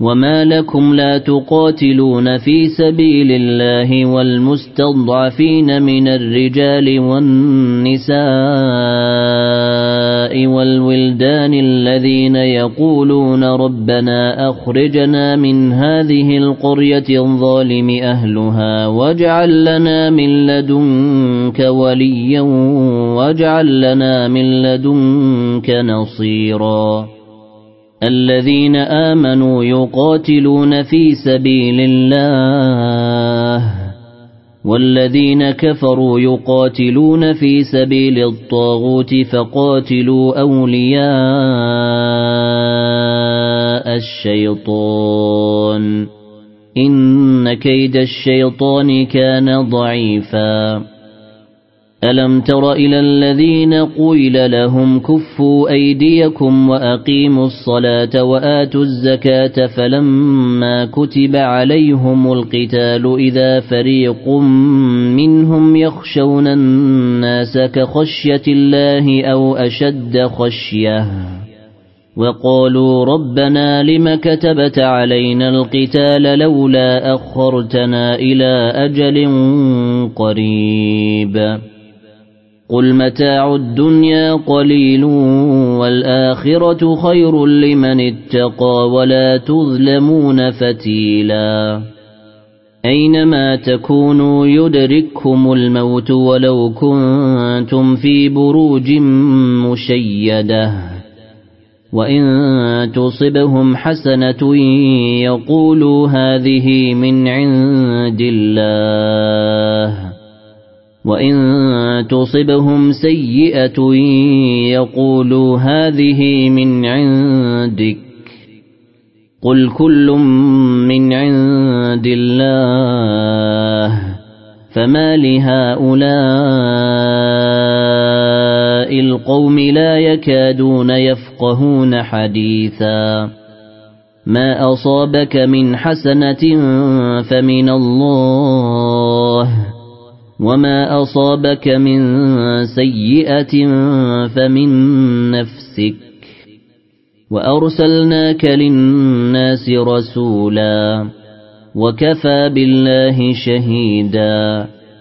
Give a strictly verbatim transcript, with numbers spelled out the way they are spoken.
وما لكم لا تقاتلون في سبيل الله والمستضعفين من الرجال والنساء والولدان الذين يقولون ربنا أخرجنا من هذه القرية الظالم أهلها واجعل لنا من لدنك وليا واجعل لنا من لدنك نصيرا الذين آمنوا يقاتلون في سبيل الله والذين كفروا يقاتلون في سبيل الطاغوت فقاتلوا أولياء الشيطان إن كيد الشيطان كان ضعيفا ألم تر إلى الذين قيل لهم كفوا أيديكم وأقيموا الصلاة وآتوا الزكاة فلما كتب عليهم القتال إذا فريق منهم يخشون الناس كخشية الله أو أشد خشية وقالوا ربنا لم كتبت علينا القتال لولا أخرتنا إلى أجل قريب قل متاع الدنيا قليل والآخرة خير لمن اتقى ولا تظلمون فتيلا أينما تكونوا يدرككم الموت ولو كنتم في بروج مشيدة وإن تصبهم حسنة يقولوا هذه من عند الله وإن تصبهم سيئة يقولوا هذه من عندك قل كل من عند الله فما لهؤلاء القوم لا يكادون يفقهون حديثا ما أصابك من حسنة فمن الله وما أصابك من سيئة فمن نفسك وأرسلناك للناس رسولا وكفى بالله شهيدا